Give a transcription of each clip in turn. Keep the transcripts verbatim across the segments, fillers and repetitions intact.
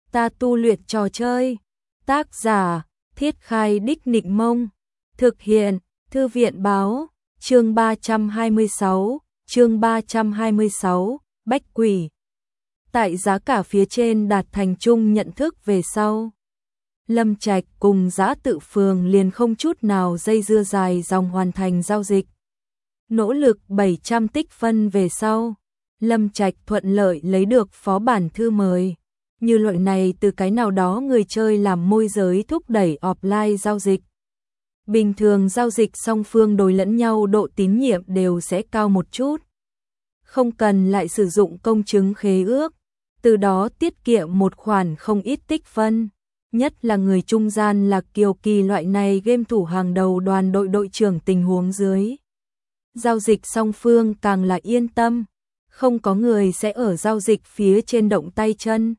Ta tu luyện trò chơi. Tác giả: Thiết Khai Đích Nịnh Mông. Thực hiện: Thư viện báo. Chương ba trăm hai mươi sáu, chương ba trăm hai mươi sáu, Bách Quỷ. Tại giá cả phía trên đạt thành chung nhận thức về sau, Lâm Trạch cùng Dã Tự Phường liền không chút nào dây dưa dài dòng hoàn thành giao dịch. Nỗ lực bảy trăm tích phân về sau, Lâm Trạch thuận lợi lấy được phó bản thư mời. Như loại này từ cái nào đó người chơi làm môi giới thúc đẩy offline giao dịch. Bình thường giao dịch song phương đối lẫn nhau độ tín nhiệm đều sẽ cao một chút. Không cần lại sử dụng công chứng khế ước, từ đó tiết kiệm một khoản không ít tích phân. Nhất là người trung gian là Kiều Kỳ loại này game thủ hàng đầu đoàn đội đội trưởng tình huống dưới. Giao dịch song phương càng là yên tâm, không có người sẽ ở giao dịch phía trên động tay chân.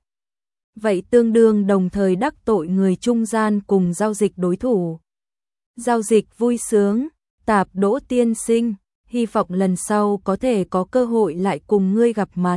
Vậy tương đương đồng thời đắc tội người trung gian cùng giao dịch đối thủ. Giao dịch vui sướng, Tạp Đỗ tiên sinh, hy vọng lần sau có thể có cơ hội lại cùng ngươi gặp mặt.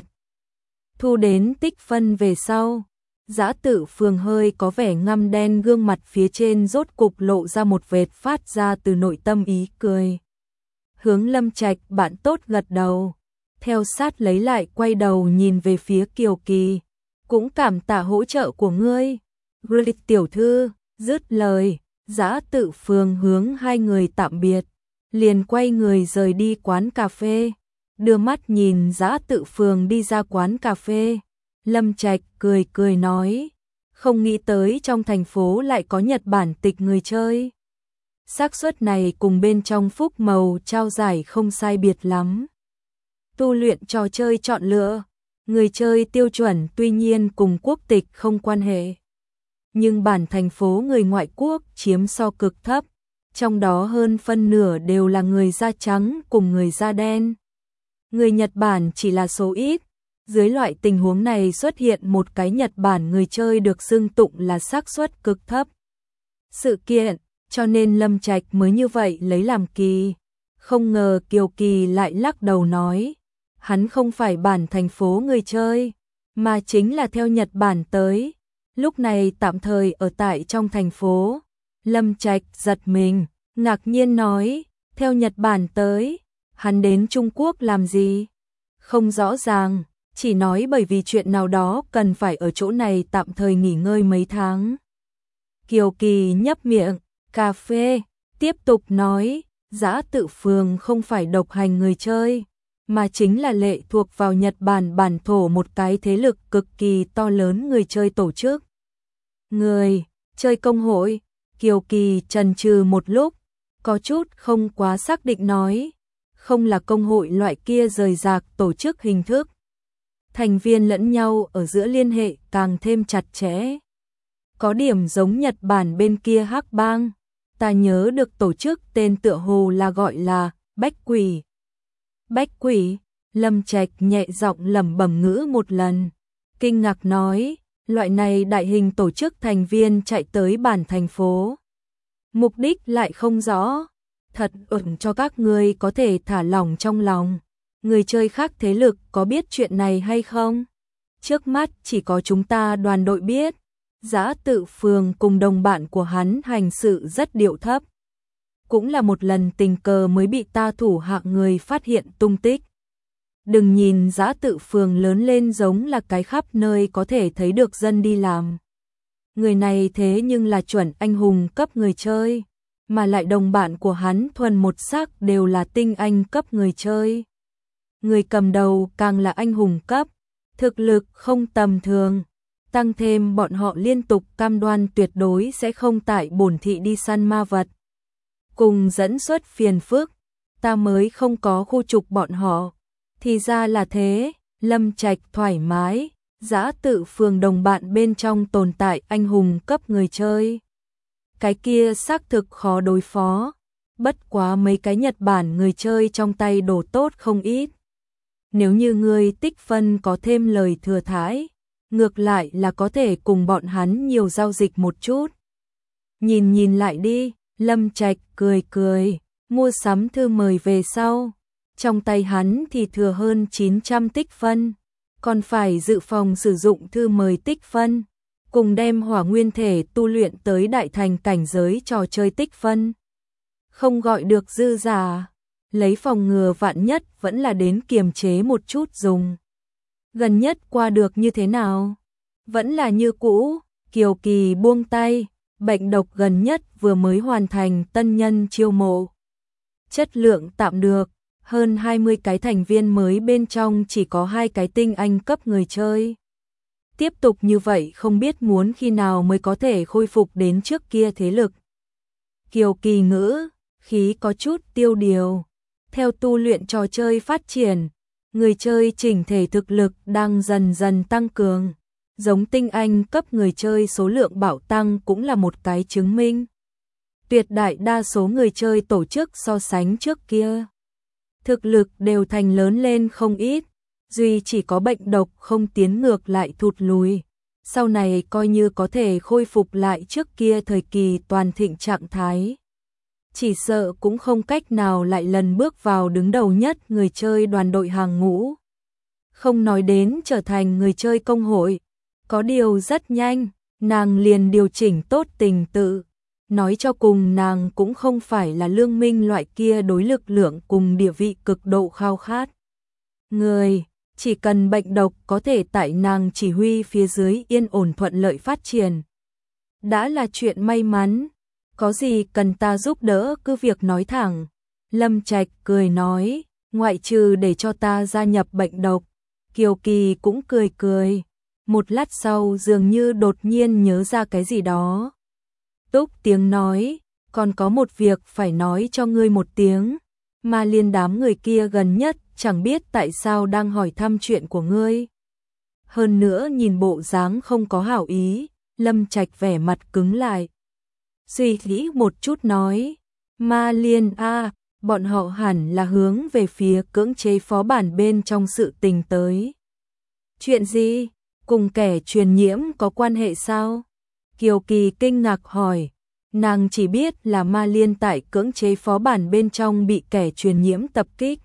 Thu đến tích phân về sau, Dã Tự Phường hơi có vẻ ngăm đen, gương mặt phía trên rốt cục lộ ra một vệt phát ra từ nội tâm ý cười. Hướng Lâm Trạch bạn tốt gật đầu, theo sát lấy lại quay đầu nhìn về phía Kiều Kỳ. Cũng cảm tạ hỗ trợ của ngươi, Grit tiểu thư. Dứt lời, Dã Tự Phường hướng hai người tạm biệt, liền quay người rời đi quán cà phê. Đưa mắt nhìn Dã Tự Phường đi ra quán cà phê, Lâm Trạch cười cười nói, không nghĩ tới trong thành phố lại có Nhật Bản tịch người chơi. Xác suất này cùng bên trong Phúc Màu trao giải không sai biệt lắm. Tu luyện trò chơi chọn lựa, người chơi tiêu chuẩn tuy nhiên cùng quốc tịch không quan hệ. Nhưng bản thành phố người ngoại quốc chiếm so cực thấp, trong đó hơn phân nửa đều là người da trắng cùng người da đen. Người Nhật Bản chỉ là số ít, dưới loại tình huống này xuất hiện một cái Nhật Bản người chơi được xưng tụng là xác suất cực thấp. Sự kiện, cho nên Lâm Trạch mới như vậy lấy làm kỳ. Không ngờ Kiều Kỳ lại lắc đầu nói, hắn không phải bản thành phố người chơi, mà chính là theo Nhật Bản tới. Lúc này tạm thời ở tại trong thành phố. Lâm Trạch giật mình, ngạc nhiên nói, theo Nhật Bản tới, hắn đến Trung Quốc làm gì? Không rõ ràng, chỉ nói bởi vì chuyện nào đó cần phải ở chỗ này tạm thời nghỉ ngơi mấy tháng. Kiều Kỳ nhấp miệng, cà phê, tiếp tục nói, Dã Tự Phường không phải độc hành người chơi, mà chính là lệ thuộc vào Nhật Bản bản thổ một cái thế lực cực kỳ to lớn người chơi tổ chức. Người chơi công hội. Kiều Kỳ chần chừ một lúc, có chút không quá xác định nói, không là công hội loại kia rời rạc tổ chức hình thức. Thành viên lẫn nhau ở giữa liên hệ càng thêm chặt chẽ. Có điểm giống Nhật Bản bên kia Hắc Bang, ta nhớ được tổ chức tên tựa hồ là gọi là Bách Quỷ. Bách Quỷ, Lâm Trạch nhẹ giọng lẩm bẩm ngữ một lần, kinh ngạc nói, loại này đại hình tổ chức thành viên chạy tới bản thành phố. Mục đích lại không rõ, thật ổn cho các ngươi có thể thả lỏng trong lòng. Người chơi khác thế lực có biết chuyện này hay không? Trước mắt chỉ có chúng ta đoàn đội biết. Dã Tự Phường cùng đồng bạn của hắn hành sự rất điệu thấp. Cũng là một lần tình cờ mới bị ta thủ hạ người phát hiện tung tích. Đừng nhìn Dã Tự Phường lớn lên giống là cái khắp nơi có thể thấy được dân đi làm. Người này thế nhưng là chuẩn anh hùng cấp người chơi, mà lại đồng bạn của hắn thuần một sắc đều là tinh anh cấp người chơi. Người cầm đầu càng là anh hùng cấp, thực lực không tầm thường. Tăng thêm bọn họ liên tục cam đoan tuyệt đối sẽ không tại bổn thị đi săn ma vật, cùng dẫn xuất phiền phức, ta mới không có khu trục bọn họ. Thì ra là thế, Lâm Trạch thoải mái, Dã Tự Phường đồng bạn bên trong tồn tại anh hùng cấp người chơi. Cái kia xác thực khó đối phó, bất quá mấy cái Nhật Bản người chơi trong tay đồ tốt không ít. Nếu như ngươi tích phân có thêm lời thừa thãi, ngược lại là có thể cùng bọn hắn nhiều giao dịch một chút. Nhìn nhìn lại đi, Lâm Trạch cười cười, mua sắm thư mời về sau. Trong tay hắn thì thừa hơn chín trăm tích phân, còn phải dự phòng sử dụng thư mời tích phân. cùng đem hỏa nguyên thể tu luyện tới đại thành cảnh giới trò chơi tích phân. Không gọi được dư giả, lấy phòng ngừa vạn nhất vẫn là đến kiềm chế một chút dùng. Gần nhất qua được như thế nào? Vẫn là như cũ, Kiều Kỳ buông tay, bệnh độc gần nhất vừa mới hoàn thành tân nhân chiêu mộ. Chất lượng tạm được, hơn hai mươi cái thành viên mới bên trong chỉ có hai cái tinh anh cấp người chơi. Tiếp tục như vậy không biết muốn khi nào mới có thể khôi phục đến trước kia thế lực. Kiều Kỳ ngữ, khí có chút tiêu điều. Theo tu luyện trò chơi phát triển, người chơi chỉnh thể thực lực đang dần dần tăng cường. Giống tinh anh cấp người chơi số lượng bạo tăng cũng là một cái chứng minh. Tuyệt đại đa số người chơi tổ chức so sánh trước kia. Thực lực đều thành lớn lên không ít, duy chỉ có bệnh độc không tiến ngược lại thụt lùi. Sau này coi như có thể khôi phục lại trước kia thời kỳ toàn thịnh trạng thái. Chỉ sợ cũng không cách nào lại lần bước vào đứng đầu nhất người chơi đoàn đội hàng ngũ. Không nói đến trở thành người chơi công hội. Có điều rất nhanh, nàng liền điều chỉnh tốt tình tự. Nói cho cùng nàng cũng không phải là Lương Minh loại kia đối lực lượng cùng địa vị cực độ khao khát. Người, chỉ cần bệnh độc có thể tại nàng chỉ huy phía dưới yên ổn thuận lợi phát triển. Đã là chuyện may mắn, có gì cần ta giúp đỡ cứ việc nói thẳng. Lâm Trạch cười nói, ngoại trừ để cho ta gia nhập bệnh độc. Kiều Kỳ cũng cười cười. Một lát sau dường như đột nhiên nhớ ra cái gì đó. Túc tiếng nói, còn có một việc phải nói cho ngươi một tiếng. Mà liên đám người kia gần nhất chẳng biết tại sao đang hỏi thăm chuyện của ngươi. Hơn nữa nhìn bộ dáng không có hảo ý, Lâm Trạch vẻ mặt cứng lại. Suy nghĩ một chút nói, Ma Liên a, bọn họ hẳn là hướng về phía cưỡng chế phó bản bên trong sự tình tới. Chuyện gì? Cùng kẻ truyền nhiễm có quan hệ sao? Kiều Kỳ kinh ngạc hỏi, nàng chỉ biết là Ma Liên tại cưỡng chế phó bản bên trong bị kẻ truyền nhiễm tập kích.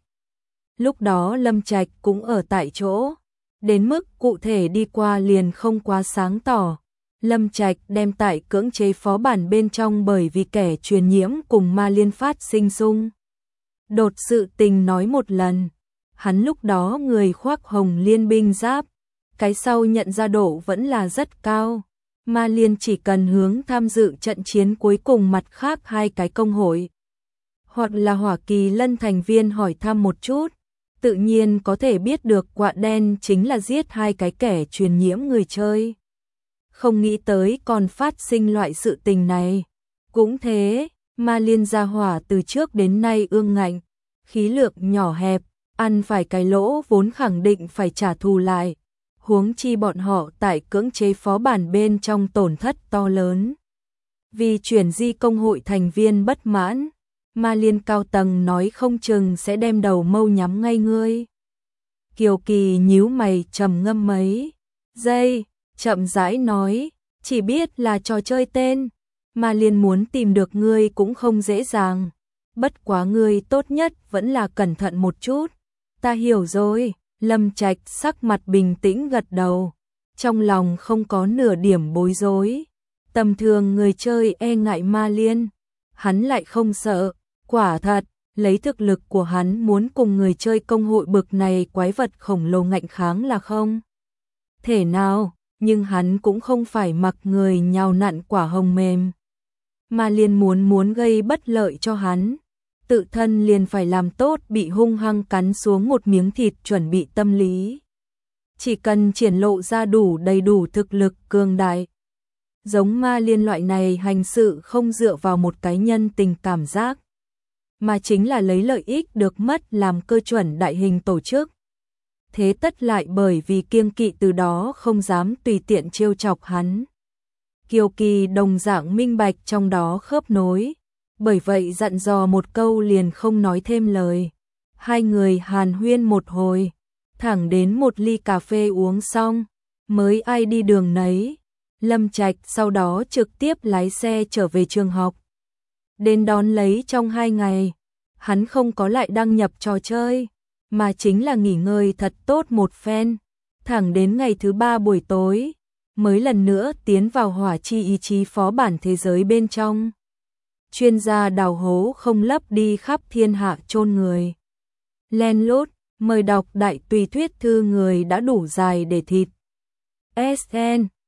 Lúc đó Lâm Trạch cũng ở tại chỗ, đến mức cụ thể đi qua liền không quá sáng tỏ. Lâm Trạch đem tại cưỡng chế phó bản bên trong bởi vì kẻ truyền nhiễm cùng Ma Liên phát sinh xung đột sự tình nói một lần. Hắn lúc đó người khoác hồng liên binh giáp, cái sau nhận ra độ vẫn là rất cao. Ma Liên chỉ cần hướng tham dự trận chiến cuối cùng mặt khác hai cái công hội, hoặc là Hỏa Kỳ Lân thành viên hỏi thăm một chút, tự nhiên có thể biết được quạ đen chính là giết hai cái kẻ truyền nhiễm người chơi. Không nghĩ tới còn phát sinh loại sự tình này. Cũng thế, Ma Liên gia hỏa từ trước đến nay ương ngạnh, khí lượng nhỏ hẹp, ăn phải cái lỗ vốn khẳng định phải trả thù lại. Huống chi bọn họ tại cưỡng chế phó bản bên trong tổn thất to lớn. Vì chuyển di công hội thành viên bất mãn, Ma Liên cao tầng nói không chừng sẽ đem đầu mâu nhắm ngay ngươi. Kiều Kỳ nhíu mày trầm ngâm mấy giây, chậm rãi nói, chỉ biết là trò chơi tên, Ma Liên muốn tìm được ngươi cũng không dễ dàng. Bất quá ngươi tốt nhất vẫn là cẩn thận một chút. Ta hiểu rồi. Lâm Trạch sắc mặt bình tĩnh gật đầu, trong lòng không có nửa điểm bối rối. Tầm thường người chơi e ngại Ma Liên, hắn lại không sợ. Quả thật, lấy thực lực của hắn muốn cùng người chơi công hội bực này quái vật khổng lồ ngạnh kháng là không thể nào, nhưng hắn cũng không phải mặc người nhào nặn quả hồng mềm. Ma Liên muốn muốn gây bất lợi cho hắn, tự thân liền phải làm tốt bị hung hăng cắn xuống một miếng thịt chuẩn bị tâm lý. Chỉ cần triển lộ ra đủ đầy đủ thực lực cường đại. Giống Ma Liên loại này hành sự không dựa vào một cái nhân tình cảm giác, mà chính là lấy lợi ích được mất làm cơ chuẩn đại hình tổ chức. Thế tất lại bởi vì kiêng kỵ từ đó không dám tùy tiện trêu chọc hắn. Kiều Kỳ đồng dạng minh bạch trong đó khớp nối. Bởi vậy dặn dò một câu liền không nói thêm lời. Hai người hàn huyên một hồi, thẳng đến một ly cà phê uống xong, mới ai đi đường nấy. Lâm Trạch sau đó trực tiếp lái xe trở về trường học. Đến đón lấy trong hai ngày, hắn không có lại đăng nhập trò chơi, mà chính là nghỉ ngơi thật tốt một phen. Thẳng đến ngày thứ ba buổi tối, mới lần nữa tiến vào hỏa chi ý chí phó bản thế giới bên trong. Chuyên gia đào hố không lấp đi khắp thiên hạ chôn người. Len lút, mời đọc đại tùy thuyết thư người đã đủ dài để thịt. ét en